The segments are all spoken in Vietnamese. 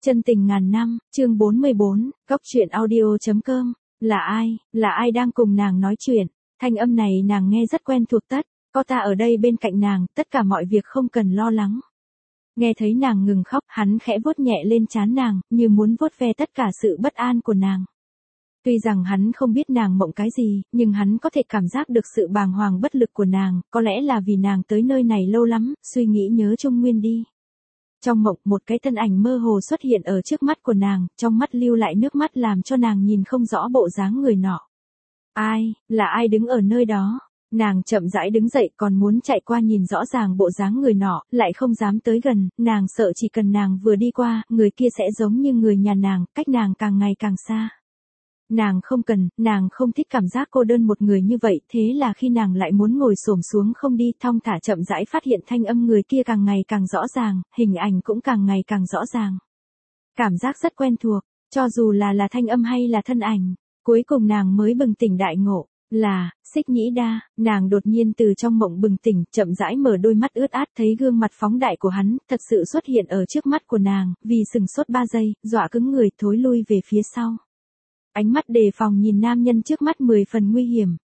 Chân tình ngàn năm, chương 44, Góc truyện audio.com. Là ai đang cùng nàng nói chuyện? Thanh âm này nàng nghe rất quen thuộc tất, có ta ở đây bên cạnh nàng, tất cả mọi việc không cần lo lắng. Nghe thấy nàng ngừng khóc, hắn khẽ vuốt nhẹ lên trán nàng, như muốn vuốt ve tất cả sự bất an của nàng. Tuy rằng hắn không biết nàng mộng cái gì, nhưng hắn có thể cảm giác được sự bàng hoàng bất lực của nàng, có lẽ là vì nàng tới nơi này lâu lắm, suy nghĩ nhớ Trung Nguyên đi. Trong mộng, một cái thân ảnh mơ hồ xuất hiện ở trước mắt của nàng, trong mắt lưu lại nước mắt làm cho nàng nhìn không rõ bộ dáng người nọ. Là ai đứng ở nơi đó? Nàng chậm rãi đứng dậy còn muốn chạy qua nhìn rõ ràng bộ dáng người nọ, lại không dám tới gần, nàng sợ chỉ cần nàng vừa đi qua, người kia sẽ giống như người nhà nàng, cách nàng càng ngày càng xa. Nàng không thích cảm giác cô đơn một người như vậy, thế là khi nàng lại muốn ngồi xổm xuống không đi, thong thả chậm rãi phát hiện thanh âm người kia càng ngày càng rõ ràng, hình ảnh cũng càng ngày càng rõ ràng. Cảm giác rất quen thuộc, cho dù là thanh âm hay là thân ảnh, cuối cùng nàng mới bừng tỉnh đại ngộ, là Xích Nhĩ Đa. Nàng đột nhiên từ trong mộng bừng tỉnh, chậm rãi mở đôi mắt ướt át, thấy gương mặt phóng đại của hắn, thật sự xuất hiện ở trước mắt của nàng, vì sừng sốt 3 giây, dọa cứng người, thối lui về phía sau. Ánh mắt đề phòng nhìn nam nhân trước mắt 10 phần nguy hiểm.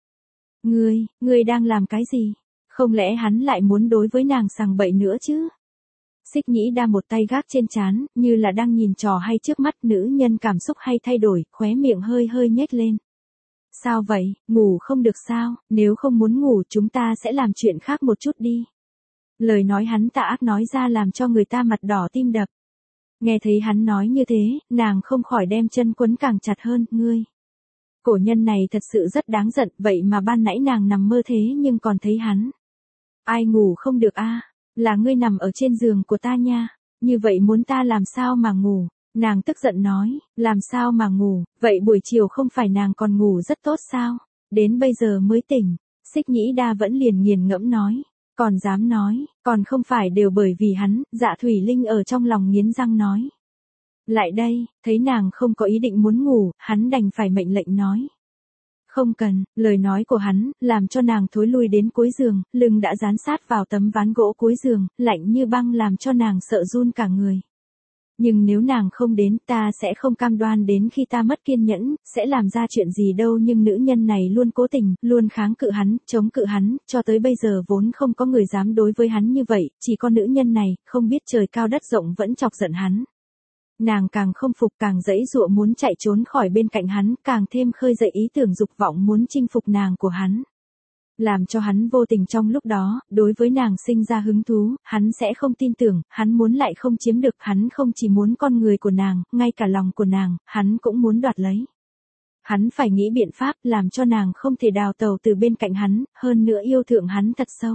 Ngươi đang làm cái gì? Không lẽ hắn lại muốn đối với nàng sằng bậy nữa chứ? Xích Nhĩ Đa một tay gác trên trán, như là đang nhìn trò hay trước mắt, nữ nhân cảm xúc hay thay đổi, khóe miệng hơi nhếch lên. Sao vậy, ngủ không được sao? Nếu không muốn ngủ chúng ta sẽ làm chuyện khác một chút đi. Lời nói hắn tà ác nói ra làm cho người ta mặt đỏ tim đập. Nghe thấy hắn nói như thế, nàng không khỏi đem chân quấn càng chặt hơn, ngươi. Cổ nhân này thật sự rất đáng giận, vậy mà ban nãy nàng nằm mơ thế nhưng còn thấy hắn. Ai ngủ không được a? Là ngươi nằm ở trên giường của ta nha, như vậy muốn ta làm sao mà ngủ? Nàng tức giận nói, làm sao mà ngủ, vậy buổi chiều không phải nàng còn ngủ rất tốt sao? Đến bây giờ mới tỉnh, Xích Nhĩ Đa vẫn liền nghiền ngẫm nói. Còn dám nói, còn không phải đều bởi vì hắn, Dạ Thủy Linh ở trong lòng nghiến răng nói. Lại đây, thấy nàng không có ý định muốn ngủ, hắn đành phải mệnh lệnh nói. Không cần, lời nói của hắn, làm cho nàng thối lui đến cuối giường, lưng đã dán sát vào tấm ván gỗ cuối giường, lạnh như băng làm cho nàng sợ run cả người. Nhưng nếu nàng không đến, ta sẽ không cam đoan đến khi ta mất kiên nhẫn, sẽ làm ra chuyện gì đâu. Nhưng nữ nhân này luôn cố tình, luôn kháng cự hắn, chống cự hắn, cho tới bây giờ vốn không có người dám đối với hắn như vậy, chỉ có nữ nhân này, không biết trời cao đất rộng vẫn chọc giận hắn. Nàng càng không phục, càng giãy giụa muốn chạy trốn khỏi bên cạnh hắn, càng thêm khơi dậy ý tưởng dục vọng muốn chinh phục nàng của hắn. Làm cho hắn vô tình trong lúc đó, đối với nàng sinh ra hứng thú, hắn sẽ không tin tưởng, hắn muốn lại không chiếm được, hắn không chỉ muốn con người của nàng, ngay cả lòng của nàng, hắn cũng muốn đoạt lấy. Hắn phải nghĩ biện pháp làm cho nàng không thể đào tẩu từ bên cạnh hắn, hơn nữa yêu thương hắn thật sâu.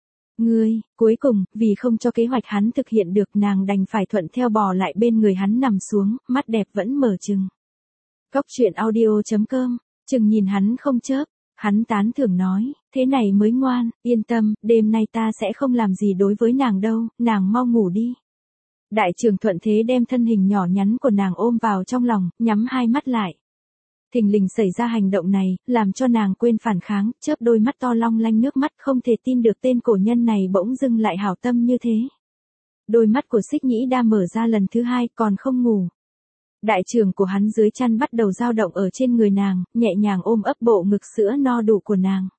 Cuối cùng, vì không cho kế hoạch hắn thực hiện được, nàng đành phải thuận theo bò lại bên người hắn nằm xuống, mắt đẹp vẫn mở trừng. Góc truyện audio.com, chừng nhìn hắn không chớp. Hắn tán thưởng nói, thế này mới ngoan, yên tâm, đêm nay ta sẽ không làm gì đối với nàng đâu, nàng mau ngủ đi. Đại trưởng thuận thế đem thân hình nhỏ nhắn của nàng ôm vào trong lòng, nhắm hai mắt lại. Thình lình xảy ra hành động này, làm cho nàng quên phản kháng, chớp đôi mắt to long lanh nước mắt, không thể tin được tên cổ nhân này bỗng dưng lại hảo tâm như thế. Đôi mắt của Xích Nhĩ Đa mở ra lần thứ hai, còn không ngủ. Đại trưởng của hắn dưới chăn bắt đầu dao động ở trên người nàng, nhẹ nhàng ôm ấp bộ ngực sữa no đủ của nàng.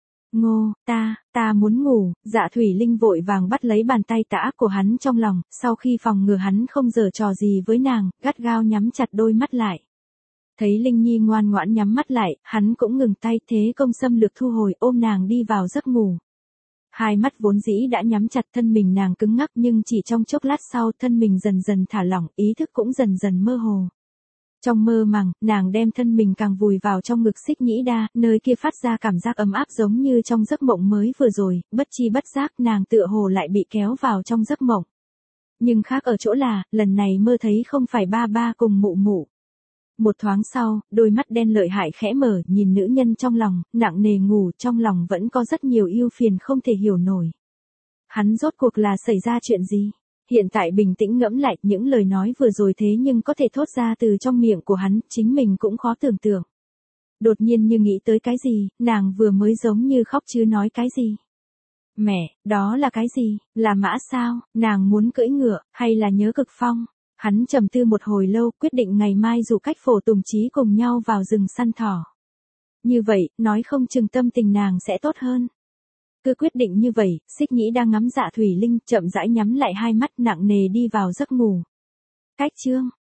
Ta muốn ngủ. Dạ Thủy Linh vội vàng bắt lấy bàn tay tà ác của hắn trong lòng, sau khi phòng ngừa hắn không giở trò gì với nàng, gắt gao nhắm chặt đôi mắt lại. Thấy Linh Nhi ngoan ngoãn nhắm mắt lại, hắn cũng ngừng tay, thế công xâm lược thu hồi, ôm nàng đi vào giấc ngủ. Hai mắt vốn dĩ đã nhắm chặt, thân mình nàng cứng ngắc, nhưng chỉ trong chốc lát sau, thân mình dần dần thả lỏng, ý thức cũng dần dần mơ hồ. Trong mơ màng, nàng đem thân mình càng vùi vào trong ngực Xích Nhĩ Đa, nơi kia phát ra cảm giác ấm áp giống như trong giấc mộng mới vừa rồi, bất chi bất giác nàng tựa hồ lại bị kéo vào trong giấc mộng. Nhưng khác ở chỗ là, lần này mơ thấy không phải ba cùng mụ mụ. Một thoáng sau, đôi mắt đen lợi hại khẽ mở, nhìn nữ nhân trong lòng, nặng nề ngủ, trong lòng vẫn có rất nhiều ưu phiền không thể hiểu nổi. Hắn rốt cuộc là xảy ra chuyện gì? Hiện tại bình tĩnh ngẫm lại những lời nói vừa rồi thế nhưng có thể thốt ra từ trong miệng của hắn, chính mình cũng khó tưởng tượng. Đột nhiên như nghĩ tới cái gì, nàng vừa mới giống như khóc chứ nói cái gì. Mẹ, đó là cái gì, là mã sao, nàng muốn cưỡi ngựa, hay là nhớ Cực Phong? Hắn trầm tư một hồi lâu, quyết định ngày mai rủ Cách Phổ Tùng Chí cùng nhau vào rừng săn thỏ. Như vậy, nói không chừng tâm tình nàng sẽ tốt hơn. Cứ quyết định như vậy, Xích Nhĩ đang ngắm Dạ Thủy Linh, chậm rãi nhắm lại hai mắt nặng nề đi vào giấc ngủ. Cách chương